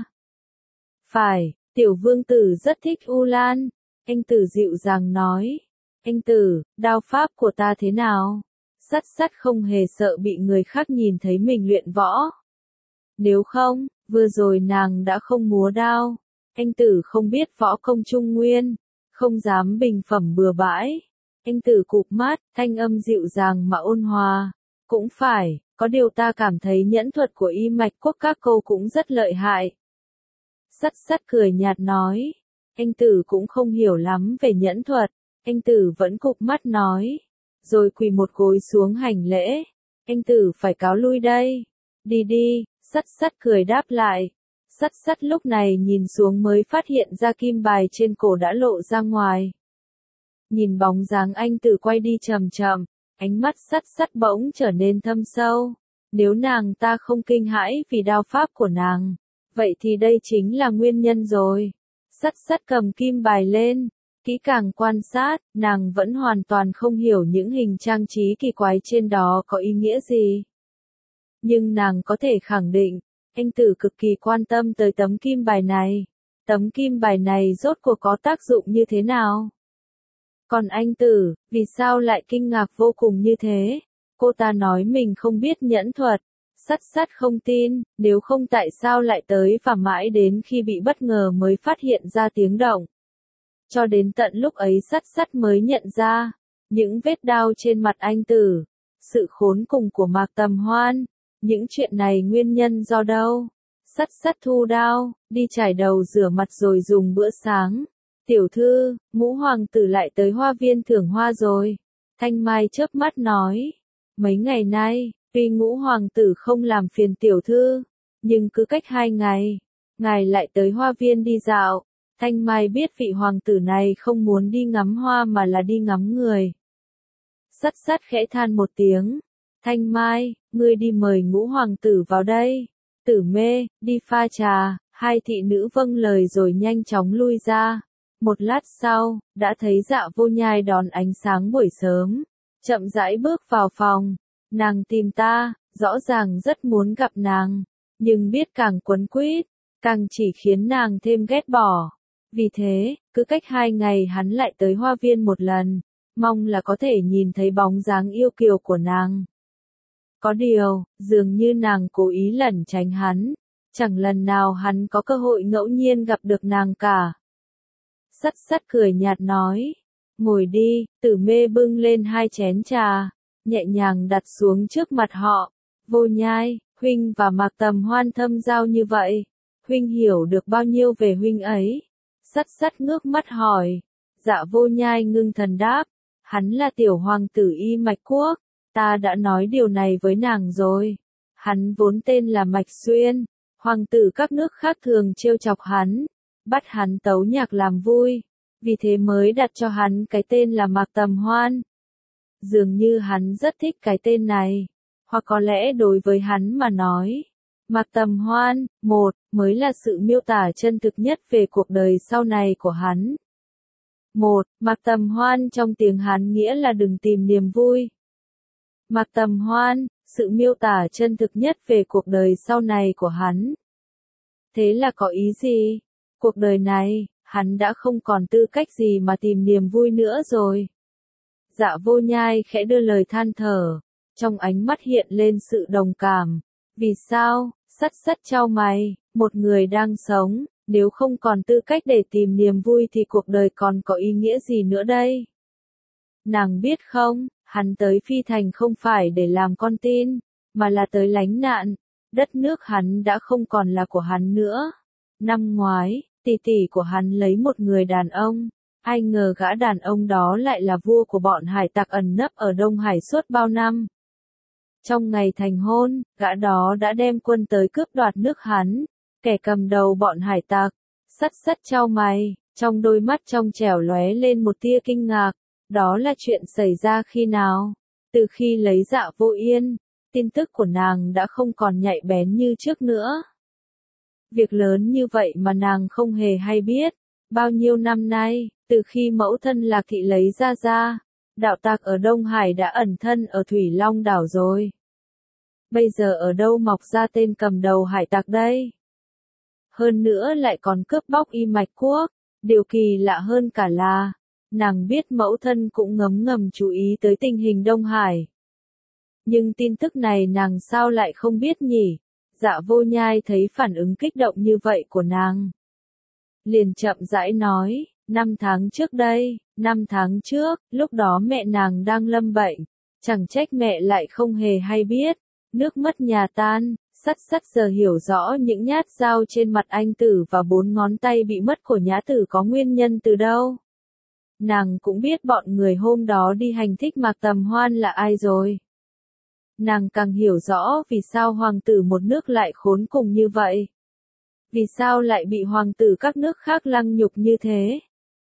Phải, tiểu vương tử rất thích U Lan, anh Tử dịu dàng nói. Anh Tử, đao pháp của ta thế nào? Sắt sắt không hề sợ bị người khác nhìn thấy mình luyện võ. Nếu không, vừa rồi nàng đã không múa đao. Anh Tử không biết võ công trung nguyên, không dám bình phẩm bừa bãi. Anh Tử cụp mắt, thanh âm dịu dàng mà ôn hòa. Cũng phải, có điều ta cảm thấy nhẫn thuật của Y Mạch Quốc các cô cũng rất lợi hại. Sắt sắt cười nhạt nói. Anh Tử cũng không hiểu lắm về nhẫn thuật. Anh Tử vẫn cụp mắt nói. Rồi quỳ một gối xuống hành lễ. Anh Tử phải cáo lui đây. Đi đi. Sắt sắt cười đáp lại. Sắt sắt lúc này nhìn xuống mới phát hiện ra kim bài trên cổ đã lộ ra ngoài. Nhìn bóng dáng anh Tử quay đi chậm chậm, ánh mắt sắt sắt bỗng trở nên thâm sâu. Nếu nàng ta không kinh hãi vì đao pháp của nàng, vậy thì đây chính là nguyên nhân rồi. Sắt sắt cầm kim bài lên, kỹ càng quan sát, nàng vẫn hoàn toàn không hiểu những hình trang trí kỳ quái trên đó có ý nghĩa gì. Nhưng nàng có thể khẳng định, anh Tử cực kỳ quan tâm tới tấm kim bài này. Tấm kim bài này rốt cuộc có tác dụng như thế nào? Còn anh Tử, vì sao lại kinh ngạc vô cùng như thế? Cô ta nói mình không biết nhẫn thuật. Sắt sắt không tin, nếu không tại sao lại tới và mãi đến khi bị bất ngờ mới phát hiện ra tiếng động. Cho đến tận lúc ấy sắt sắt mới nhận ra, những vết đao trên mặt anh Tử, sự khốn cùng của Mạc Tầm Hoan. Những chuyện này nguyên nhân do đâu? Sắt sắt thu đao, đi chải đầu rửa mặt rồi dùng bữa sáng. Tiểu thư, Ngũ hoàng tử lại tới hoa viên thưởng hoa rồi. Thanh Mai chớp mắt nói. Mấy ngày nay, Tuy ngũ hoàng tử không làm phiền tiểu thư, nhưng cứ cách hai ngày, ngài lại tới hoa viên đi dạo. Thanh Mai biết vị hoàng tử này không muốn đi ngắm hoa mà là đi ngắm người. Sắt sắt khẽ than một tiếng. Thanh Mai, ngươi đi mời ngũ hoàng tử vào đây. Tử Mê, đi pha trà. Hai thị nữ vâng lời rồi nhanh chóng lui ra. Một lát sau, đã thấy Dạ Vô Nhai đón ánh sáng buổi sớm, chậm rãi bước vào phòng. Nàng tìm ta, rõ ràng rất muốn gặp nàng, nhưng biết càng quấn quýt, càng chỉ khiến nàng thêm ghét bỏ. Vì thế, cứ cách hai ngày hắn lại tới hoa viên một lần, mong là có thể nhìn thấy bóng dáng yêu kiều của nàng. Có điều, dường như nàng cố ý lẩn tránh hắn, chẳng lần nào hắn có cơ hội ngẫu nhiên gặp được nàng cả. Sắt sắt cười nhạt nói, ngồi đi. Tử Mê bưng lên hai chén trà, nhẹ nhàng đặt xuống trước mặt họ. Vô Nhai, huynh và Mạc Tầm Hoan thâm giao như vậy, huynh hiểu được bao nhiêu về huynh ấy? Sắt sắt ngước mắt hỏi. Dạ Vô Nhai ngưng thần đáp, hắn là tiểu hoàng tử Y Mạch Quốc, ta đã nói điều này với nàng rồi. Hắn vốn tên là Mạch Xuyên, hoàng tử các nước khác thường trêu chọc hắn, bắt hắn tấu nhạc làm vui, vì thế mới đặt cho hắn cái tên là Mạc Tầm Hoan. Dường như hắn rất thích cái tên này, hoặc có lẽ đối với hắn mà nói, Mạc Tầm Hoan, một, mới là sự miêu tả chân thực nhất về cuộc đời sau này của hắn. Một, Mạc Tầm Hoan trong tiếng Hán nghĩa là đừng tìm niềm vui. Mạc Tầm Hoan, sự miêu tả chân thực nhất về cuộc đời sau này của hắn. Thế là có ý gì? Cuộc đời này, hắn đã không còn tư cách gì mà tìm niềm vui nữa rồi. Dạ Vô Nhai khẽ đưa lời than thở, trong ánh mắt hiện lên sự đồng cảm. Vì sao? Sắt sắt chau mày, một người đang sống, nếu không còn tư cách để tìm niềm vui thì cuộc đời còn có ý nghĩa gì nữa đây? Nàng biết không, hắn tới Phi Thành không phải để làm con tin, mà là tới lánh nạn. Đất nước hắn đã không còn là của hắn nữa. Năm ngoái, tỷ tỷ của hắn lấy một người đàn ông, ai ngờ gã đàn ông đó lại là vua của bọn hải tặc ẩn nấp ở Đông Hải suốt bao năm. Trong ngày thành hôn, gã đó đã đem quân tới cướp đoạt nước hắn, kẻ cầm đầu bọn hải tặc. Sắt sắt chau mày, trong đôi mắt trong trẻo lóe lên một tia kinh ngạc. Đó là chuyện xảy ra khi nào? Từ khi lấy Dạ Vô Yên, tin tức của nàng đã không còn nhạy bén như trước nữa. Việc lớn như vậy mà nàng không hề hay biết. Bao nhiêu năm nay, từ khi mẫu thân Lạc Thị lấy ra ra, đạo tặc ở Đông Hải đã ẩn thân ở Thủy Long đảo rồi. Bây giờ ở đâu mọc ra tên cầm đầu hải tặc đây? Hơn nữa lại còn cướp bóc Y Mạch Quốc. Điều kỳ lạ hơn cả là, nàng biết mẫu thân cũng ngấm ngầm chú ý tới tình hình Đông Hải. Nhưng tin tức này nàng sao lại không biết nhỉ? Dạ Vô Nhai thấy phản ứng kích động như vậy của nàng, liền chậm rãi nói, năm tháng trước đây, năm tháng trước, lúc đó mẹ nàng đang lâm bệnh, chẳng trách mẹ lại không hề hay biết, nước mất nhà tan. Sắt sắt giờ hiểu rõ những nhát dao trên mặt anh Tử và bốn ngón tay bị mất của Nhã Tử có nguyên nhân từ đâu. Nàng cũng biết bọn người hôm đó đi hành thích Mạc Tầm Hoan là ai rồi. Nàng càng hiểu rõ vì sao hoàng tử một nước lại khốn cùng như vậy. Vì sao lại bị hoàng tử các nước khác lăng nhục như thế.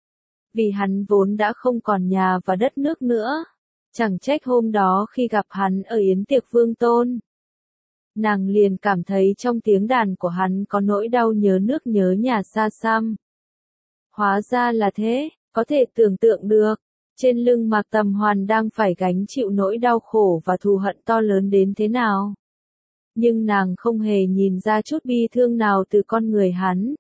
Vì hắn vốn đã không còn nhà và đất nước nữa. Chẳng trách hôm đó khi gặp hắn ở yến tiệc Vương Tôn, nàng liền cảm thấy trong tiếng đàn của hắn có nỗi đau nhớ nước nhớ nhà xa xăm. Hóa ra là thế, có thể tưởng tượng được, trên lưng Mạc Tầm Hoan đang phải gánh chịu nỗi đau khổ và thù hận to lớn đến thế nào. Nhưng nàng không hề nhìn ra chút bi thương nào từ con người hắn.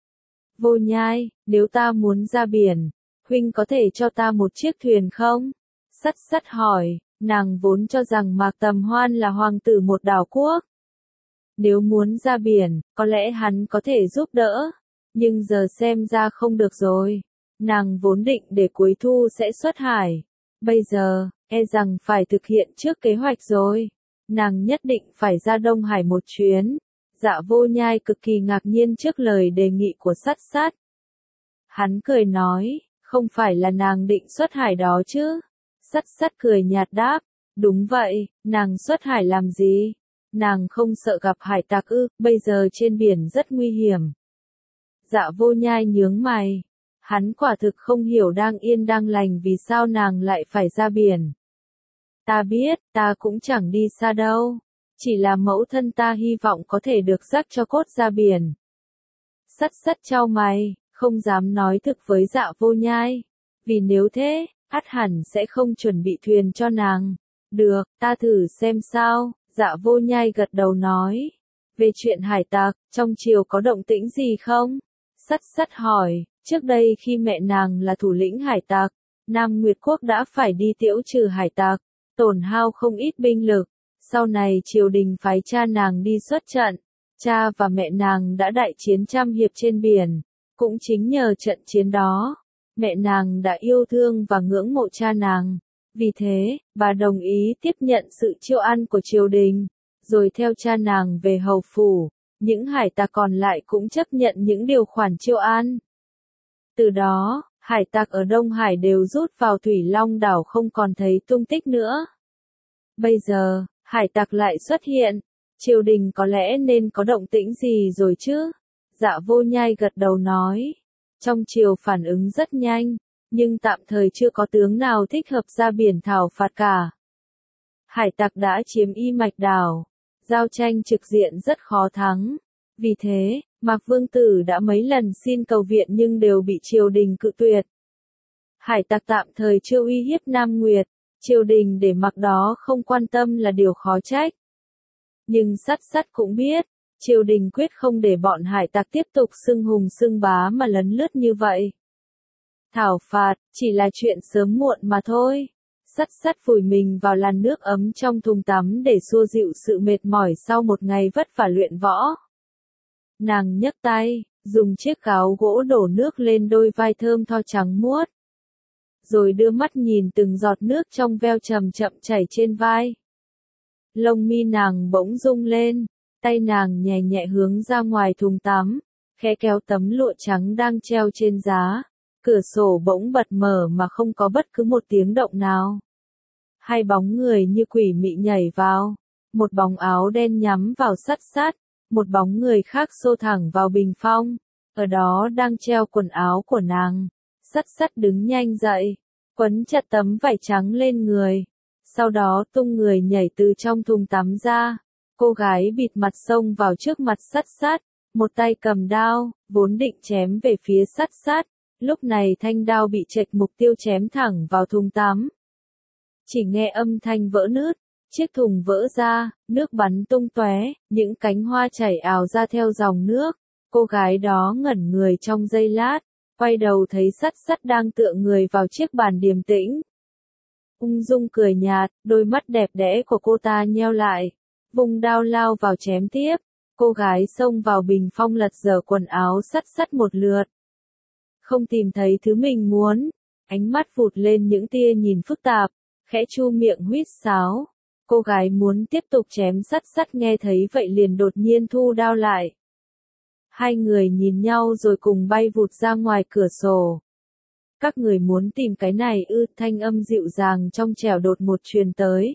Vô Nhai, nếu ta muốn ra biển, huynh có thể cho ta một chiếc thuyền không? Sắt sắt hỏi, nàng vốn cho rằng Mạc Tầm Hoan là hoàng tử một đảo quốc. Nếu muốn ra biển, có lẽ hắn có thể giúp đỡ. Nhưng giờ xem ra không được rồi. Nàng vốn định để cuối thu sẽ xuất hải. Bây giờ, e rằng phải thực hiện trước kế hoạch rồi. Nàng nhất định phải ra Đông Hải một chuyến. Dạ Vô Nhai cực kỳ ngạc nhiên trước lời đề nghị của sắt sát. Hắn cười nói, không phải là nàng định xuất hải đó chứ? Sắt sắt cười nhạt đáp, Đúng vậy, nàng xuất hải làm gì? Nàng không sợ gặp hải tặc ư, bây giờ trên biển rất nguy hiểm. Dạ vô nhai nhướng mày. Hắn quả thực không hiểu đang yên đang lành vì sao nàng lại phải ra biển. Ta biết, ta cũng chẳng đi xa đâu. Chỉ là mẫu thân ta hy vọng có thể được dắt cho cốt ra biển. Sắt sắt chau mày, không dám nói thực với dạ vô nhai. Vì nếu thế, ắt hẳn sẽ không chuẩn bị thuyền cho nàng. Được, ta thử xem sao, dạ vô nhai gật đầu nói. Về chuyện hải tặc, trong triều có động tĩnh gì không? Sắt sắt hỏi, trước đây khi mẹ nàng là thủ lĩnh hải tặc, Nam Nguyệt Quốc đã phải đi tiễu trừ hải tặc, tổn hao không ít binh lực. Sau này triều đình phái cha nàng đi xuất trận, cha và mẹ nàng đã đại chiến trăm hiệp trên biển. Cũng chính nhờ trận chiến đó, mẹ nàng đã yêu thương và ngưỡng mộ cha nàng. Vì thế, bà đồng ý tiếp nhận sự chiêu ăn của triều đình, rồi theo cha nàng về hầu phủ. Những hải tặc còn lại cũng chấp nhận những điều khoản chiêu an. Từ đó, hải tặc ở Đông Hải đều rút vào Thủy Long đảo không còn thấy tung tích nữa. Bây giờ, hải tặc lại xuất hiện, triều đình có lẽ nên có động tĩnh gì rồi chứ? Dạ vô nhai gật đầu nói. Trong triều phản ứng rất nhanh, nhưng tạm thời chưa có tướng nào thích hợp ra biển thảo phạt cả. Hải tặc đã chiếm Y Mạch đảo. Giao tranh trực diện rất khó thắng. Vì thế, Mạc Vương Tử đã mấy lần xin cầu viện nhưng đều bị triều đình cự tuyệt. Hải tặc tạm thời chưa uy hiếp Nam Nguyệt, triều đình để mặc đó không quan tâm là điều khó trách. Nhưng sắt sắt cũng biết, triều đình quyết không để bọn hải tặc tiếp tục xưng hùng xưng bá mà lấn lướt như vậy. Thảo phạt, chỉ là chuyện sớm muộn mà thôi. Sắt sắt vùi mình vào làn nước ấm trong thùng tắm để xua dịu sự mệt mỏi sau một ngày vất vả luyện võ. Nàng nhấc tay, dùng chiếc gáo gỗ đổ nước lên đôi vai thơm tho trắng muốt. Rồi đưa mắt nhìn từng giọt nước trong veo chậm chậm chảy trên vai. Lông mi nàng bỗng rung lên, tay nàng nhẹ nhẹ hướng ra ngoài thùng tắm, khẽ kéo tấm lụa trắng đang treo trên giá. Cửa sổ bỗng bật mở mà không có bất cứ một tiếng động nào. Hai bóng người như quỷ mị nhảy vào. Một bóng áo đen nhắm vào sắt sắt, một bóng người khác xô thẳng vào bình phong. Ở đó đang treo quần áo của nàng. Sắt sắt đứng nhanh dậy, quấn chặt tấm vải trắng lên người. Sau đó tung người nhảy từ trong thùng tắm ra. Cô gái bịt mặt xông vào trước mặt sắt sắt, một tay cầm đao, vốn định chém về phía sắt sắt. Lúc này thanh đao bị chệch mục tiêu chém thẳng vào thùng tắm. Chỉ nghe âm thanh vỡ nứt, chiếc thùng vỡ ra, nước bắn tung tóe, những cánh hoa chảy ào ra theo dòng nước. Cô gái đó ngẩn người trong giây lát, quay đầu thấy sắt sắt đang tựa người vào chiếc bàn điềm tĩnh. Ung dung cười nhạt, đôi mắt đẹp đẽ của cô ta nheo lại, vùng đao lao vào chém tiếp. Cô gái xông vào bình phong lật dở quần áo sắt sắt một lượt. Không tìm thấy thứ mình muốn, ánh mắt vụt lên những tia nhìn phức tạp, khẽ chu miệng huýt sáo. Cô gái muốn tiếp tục chém sắt sắt nghe thấy vậy liền đột nhiên thu đao lại. Hai người nhìn nhau rồi cùng bay vụt ra ngoài cửa sổ. Các người muốn tìm cái này ư? Thanh âm dịu dàng trong trẻo đột một truyền tới.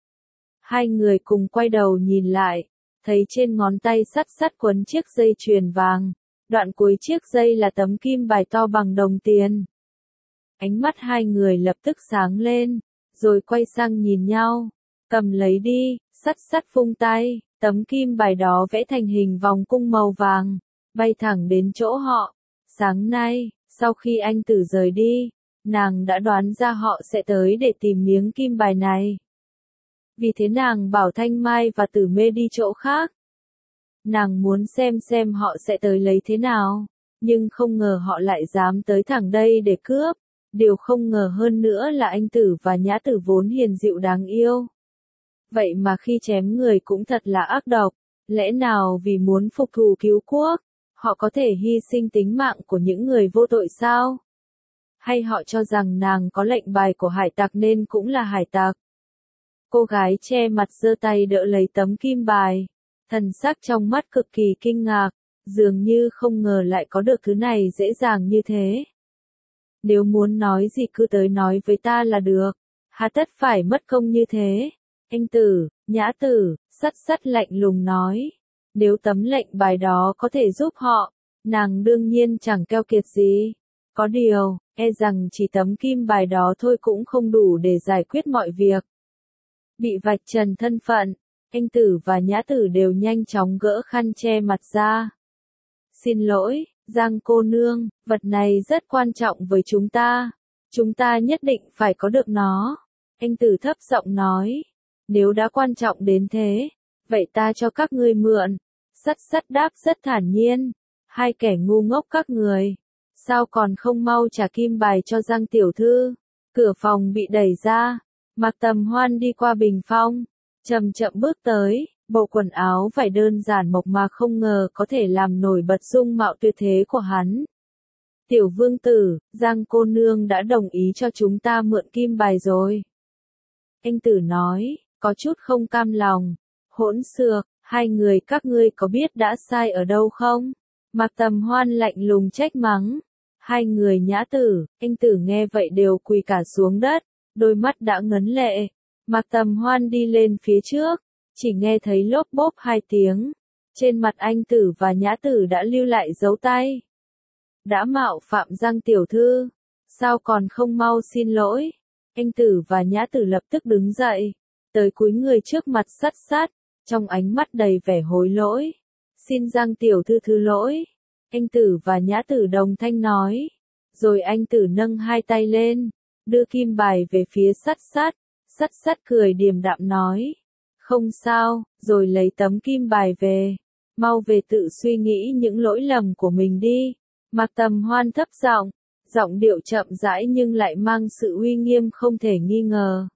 Hai người cùng quay đầu nhìn lại, thấy trên ngón tay sắt sắt quấn chiếc dây chuyền vàng. Đoạn cuối chiếc dây là tấm kim bài to bằng đồng tiền. Ánh mắt hai người lập tức sáng lên, rồi quay sang nhìn nhau. Cầm lấy đi, sắt sắt vung tay, tấm kim bài đó vẽ thành hình vòng cung màu vàng, bay thẳng đến chỗ họ. Sáng nay, sau khi anh Tử rời đi, nàng đã đoán ra họ sẽ tới để tìm miếng kim bài này. Vì thế nàng bảo Thanh Mai và Tử Mê đi chỗ khác. Nàng muốn xem xem họ sẽ tới lấy thế nào, nhưng không ngờ họ lại dám tới thẳng đây để cướp. Điều không ngờ hơn nữa là anh Tử và Nhã Tử vốn hiền dịu đáng yêu. Vậy mà khi chém người cũng thật là ác độc, lẽ nào vì muốn phục thù cứu quốc, họ có thể hy sinh tính mạng của những người vô tội sao? Hay họ cho rằng nàng có lệnh bài của hải tặc nên cũng là hải tặc? Cô gái che mặt giơ tay đỡ lấy tấm kim bài. Thần sắc trong mắt cực kỳ kinh ngạc, dường như không ngờ lại có được thứ này dễ dàng như thế. Nếu muốn nói gì cứ tới nói với ta là được. Hà tất phải mất công như thế. Anh Tử, Nhã Tử, Sắt Sắt lạnh lùng nói. Nếu tấm lệnh bài đó có thể giúp họ, nàng đương nhiên chẳng keo kiệt gì. Có điều, e rằng chỉ tấm kim bài đó thôi cũng không đủ để giải quyết mọi việc. Bị vạch trần thân phận, anh Tử và Nhã Tử đều nhanh chóng gỡ khăn che mặt ra. Xin lỗi, Giang cô nương, vật này rất quan trọng với chúng ta. Chúng ta nhất định phải có được nó. Anh Tử thấp giọng nói. Nếu đã quan trọng đến thế, vậy ta cho các ngươi mượn. Sắt Sắt đáp rất thản nhiên. Hai kẻ ngu ngốc các người. Sao còn không mau trả kim bài cho Giang tiểu thư? Cửa phòng bị đẩy ra. Mạc Tầm Hoan đi qua bình phong. Chậm chậm bước tới. Bộ quần áo vải đơn giản mộc mạc không ngờ có thể làm nổi bật dung mạo tuyệt thế của hắn. Tiểu vương tử, Giang cô nương đã đồng ý cho chúng ta mượn kim bài rồi. Anh Tử nói, có chút không cam lòng. Hỗn xược, hai người các ngươi có biết đã sai ở đâu không? Mạc Tầm Hoan lạnh lùng trách mắng. Hai người Nhã Tử, anh Tử nghe vậy đều quỳ cả xuống đất, đôi mắt đã ngấn lệ. Mạc Tầm Hoan đi lên phía trước, chỉ nghe thấy lốp bốp hai tiếng. Trên mặt anh Tử và Nhã Tử đã lưu lại dấu tay. Đã mạo phạm Giang tiểu thư, sao còn không mau xin lỗi? Anh Tử và Nhã Tử lập tức đứng dậy, tới cúi người trước mặt Sắt Sắt, trong ánh mắt đầy vẻ hối lỗi. Xin Giang tiểu thư thứ lỗi. Anh Tử và Nhã Tử đồng thanh nói. Rồi anh Tử nâng hai tay lên, đưa kim bài về phía Sắt Sắt. Sắt Sắt cười điềm đạm nói. Không sao, rồi lấy tấm kim bài về. Mau về tự suy nghĩ những lỗi lầm của mình đi. Mạc Tầm Hoan thấp giọng, giọng điệu chậm rãi nhưng lại mang sự uy nghiêm không thể nghi ngờ.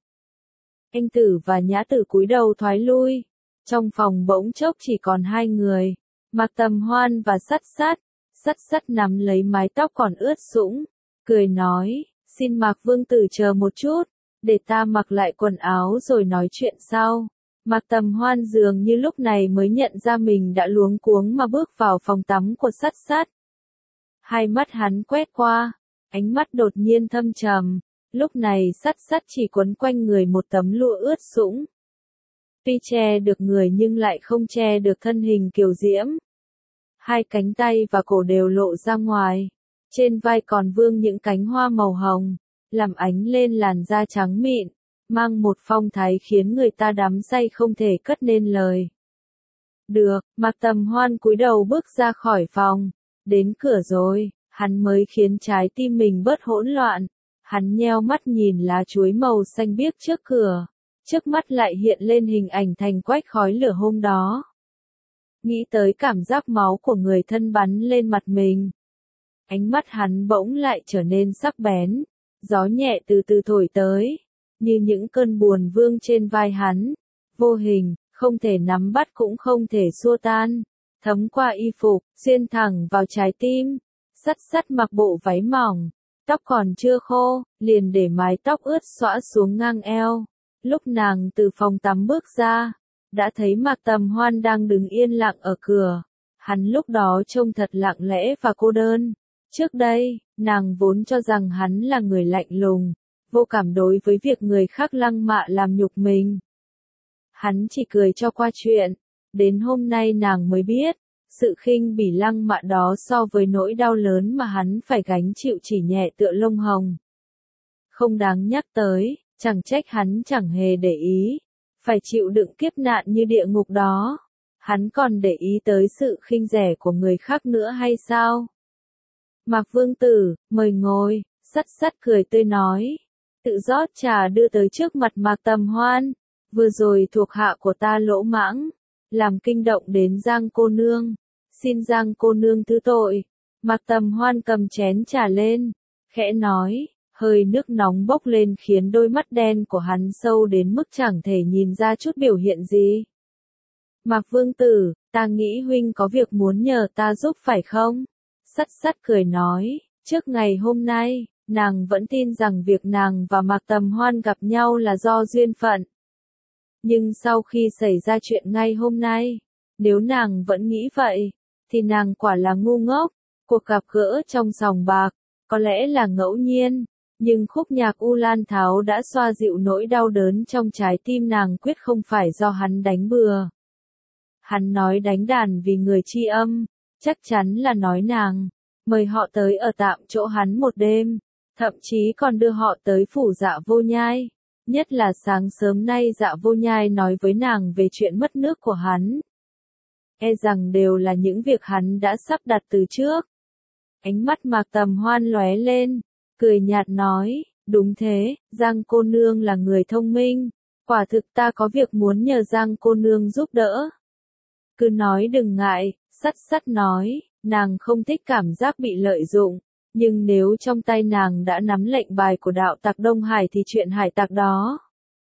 Anh Tử và Nhã Tử cúi đầu thoái lui. Trong phòng bỗng chốc chỉ còn hai người, Mạc Tầm Hoan và Sắt Sắt. Sắt Sắt nắm lấy mái tóc còn ướt sũng, cười nói, xin Mạc vương tử chờ một chút, để ta mặc lại quần áo rồi nói chuyện sau. Mạc Tầm Hoan dường như lúc này mới nhận ra mình đã luống cuống mà bước vào phòng tắm của Sắt Sắt. Hai mắt hắn quét qua, ánh mắt đột nhiên thâm trầm, lúc này Sắt Sắt chỉ quấn quanh người một tấm lụa ướt sũng. Tuy che được người nhưng lại không che được thân hình kiều diễm. Hai cánh tay và cổ đều lộ ra ngoài, trên vai còn vương những cánh hoa màu hồng, làm ánh lên làn da trắng mịn, mang một phong thái khiến người ta đắm say không thể cất nên lời. Được, Mạc Tầm Hoan cúi đầu bước ra khỏi phòng, đến cửa rồi, hắn mới khiến trái tim mình bớt hỗn loạn. Hắn nheo mắt nhìn lá chuối màu xanh biếc trước cửa, trước mắt lại hiện lên hình ảnh thành quách khói lửa hôm đó. Nghĩ tới cảm giác máu của người thân bắn lên mặt mình. Ánh mắt hắn bỗng lại trở nên sắc bén, gió nhẹ từ từ thổi tới, như những cơn buồn vương trên vai hắn, vô hình, không thể nắm bắt cũng không thể xua tan, thấm qua y phục, xuyên thẳng vào trái tim. Sắt Sắt mặc bộ váy mỏng, tóc còn chưa khô, liền để mái tóc ướt xõa xuống ngang eo. Lúc nàng từ phòng tắm bước ra, đã thấy Mạc Tầm Hoan đang đứng yên lặng ở cửa. Hắn lúc đó trông thật lặng lẽ và cô đơn. Trước đây, nàng vốn cho rằng hắn là người lạnh lùng, vô cảm đối với việc người khác lăng mạ làm nhục mình. Hắn chỉ cười cho qua chuyện, đến hôm nay nàng mới biết, sự khinh bỉ lăng mạ đó so với nỗi đau lớn mà hắn phải gánh chịu chỉ nhẹ tựa lông hồng. Không đáng nhắc tới, chẳng trách hắn chẳng hề để ý, phải chịu đựng kiếp nạn như địa ngục đó. Hắn còn để ý tới sự khinh rẻ của người khác nữa hay sao? Mạc vương tử, mời ngồi. Sắt Sắt cười tươi nói. Tự rót trà đưa tới trước mặt Mạc Tầm Hoan. Vừa rồi thuộc hạ của ta lỗ mãng, làm kinh động đến Giang cô nương. Xin Giang cô nương thứ tội. Mạc Tầm Hoan cầm chén trà lên, khẽ nói, hơi nước nóng bốc lên khiến đôi mắt đen của hắn sâu đến mức chẳng thể nhìn ra chút biểu hiện gì. Mạc vương tử, ta nghĩ huynh có việc muốn nhờ ta giúp phải không? Sắt Sắt cười nói, trước ngày hôm nay, nàng vẫn tin rằng việc nàng và Mạc Tầm Hoan gặp nhau là do duyên phận. Nhưng sau khi xảy ra chuyện ngay hôm nay, nếu nàng vẫn nghĩ vậy, thì nàng quả là ngu ngốc. Cuộc gặp gỡ trong sòng bạc, có lẽ là ngẫu nhiên, Nhưng khúc nhạc U Lan Tháo đã xoa dịu nỗi đau đớn trong trái tim nàng, quyết không phải do hắn đánh bừa. Hắn nói đánh đàn vì người tri âm, chắc chắn là nói nàng, mời họ tới ở tạm chỗ hắn một đêm, thậm chí còn đưa họ tới phủ Dạ Vô Nhai. Nhất là sáng sớm nay Dạ Vô Nhai nói với nàng về chuyện mất nước của hắn. E rằng đều là những việc hắn đã sắp đặt từ trước. Ánh mắt Mạc Tầm Hoan lóe lên, cười nhạt nói, đúng thế, Giang cô nương là người thông minh, quả thực ta có việc muốn nhờ Giang cô nương giúp đỡ. Cứ nói đừng ngại, sắt sắt nói, nàng không thích cảm giác bị lợi dụng, nhưng nếu trong tay nàng đã nắm lệnh bài của đạo tặc Đông Hải thì chuyện hải tặc đó,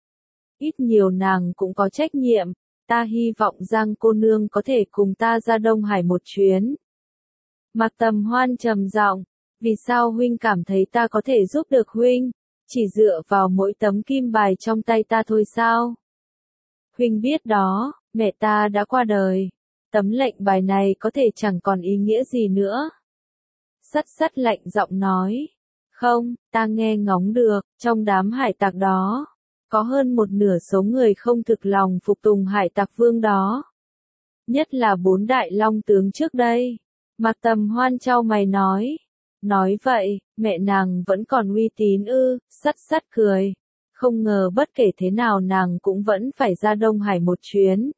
ít nhiều nàng cũng có trách nhiệm, ta hy vọng Giang cô nương có thể cùng ta ra Đông Hải một chuyến. Mạc Tầm Hoan trầm giọng, vì sao huynh cảm thấy ta có thể giúp được huynh, chỉ dựa vào mỗi tấm kim bài trong tay ta thôi sao? Huynh biết đó, mẹ ta đã qua đời, tấm lệnh bài này có thể chẳng còn ý nghĩa gì nữa. Sắt sắt lạnh giọng nói, không, ta nghe ngóng được, trong đám hải tặc đó, có hơn một nửa số người không thực lòng phục tùng hải tặc vương đó. Nhất là bốn đại long tướng trước đây. Mạc Tầm Hoan chau mày nói. Nói vậy, mẹ nàng vẫn còn uy tín ư, sắt sắt cười. Không ngờ bất kể thế nào nàng cũng vẫn phải ra Đông Hải một chuyến.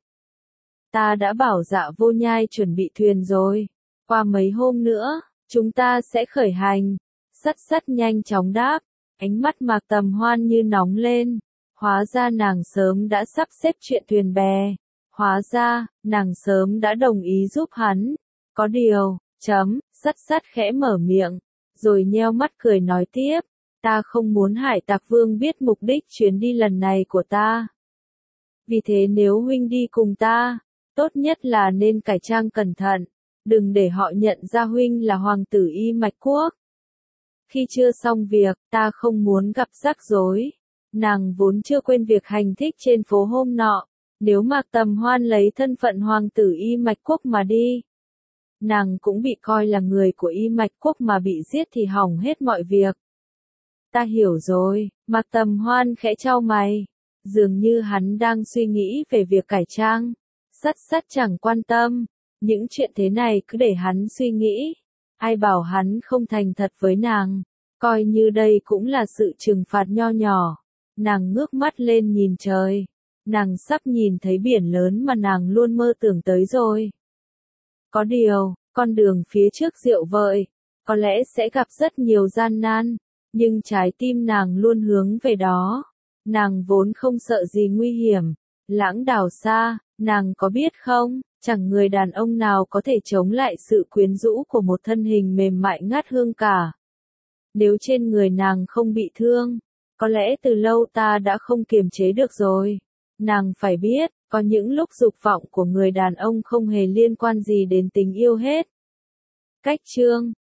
Ta đã bảo Dạ Vô Nhai chuẩn bị thuyền rồi. Qua mấy hôm nữa, chúng ta sẽ khởi hành. Sắt sắt nhanh chóng đáp. Ánh mắt Mạc Tầm Hoan như nóng lên. Hóa ra nàng sớm đã sắp xếp chuyện thuyền bè. Hóa ra, nàng sớm đã đồng ý giúp hắn. Có điều, chấm, sắt sắt khẽ mở miệng, rồi nheo mắt cười nói tiếp, ta không muốn hải tặc vương biết mục đích chuyến đi lần này của ta. Vì thế nếu huynh đi cùng ta, tốt nhất là nên cải trang cẩn thận, đừng để họ nhận ra huynh là hoàng tử Y Mạch Quốc. Khi chưa xong việc, ta không muốn gặp rắc rối. Nàng vốn chưa quên việc hành thích trên phố hôm nọ, nếu Mạc Tầm Hoan lấy thân phận hoàng tử Y Mạch Quốc mà đi, nàng cũng bị coi là người của Y Mạch Quốc mà bị giết thì hỏng hết mọi việc. Ta hiểu rồi, Mạc Tầm Hoan khẽ chau mày, dường như hắn đang suy nghĩ về việc cải trang. Sắt sắt chẳng quan tâm, những chuyện thế này cứ để hắn suy nghĩ. Ai bảo hắn không thành thật với nàng, coi như đây cũng là sự trừng phạt nho nhỏ. Nàng ngước mắt lên nhìn trời, nàng sắp nhìn thấy biển lớn mà nàng luôn mơ tưởng tới rồi. Có điều, con đường phía trước diệu vợi, có lẽ sẽ gặp rất nhiều gian nan, nhưng trái tim nàng luôn hướng về đó. Nàng vốn không sợ gì nguy hiểm. Lãng đào xa, nàng có biết không, chẳng người đàn ông nào có thể chống lại sự quyến rũ của một thân hình mềm mại ngát hương cả. Nếu trên người nàng không bị thương, có lẽ từ lâu ta đã không kiềm chế được rồi. Nàng phải biết, có những lúc dục vọng của người đàn ông không hề liên quan gì đến tình yêu hết. Cách chương